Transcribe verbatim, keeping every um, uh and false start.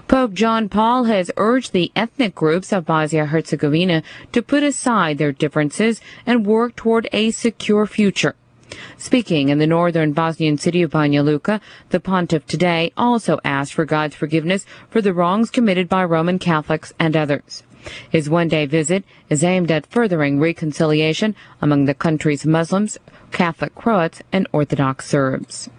Pope John Paul has urged the ethnic groups of Bosnia-Herzegovina to put aside their differences and work toward a secure future. Speaking in the northern Bosnian city of Banja Luka, the pontiff today also asked for God's forgiveness for the wrongs committed by Roman Catholics and others. His one-day visit is aimed at furthering reconciliation among the country's Muslims, Catholic Croats, and Orthodox Serbs.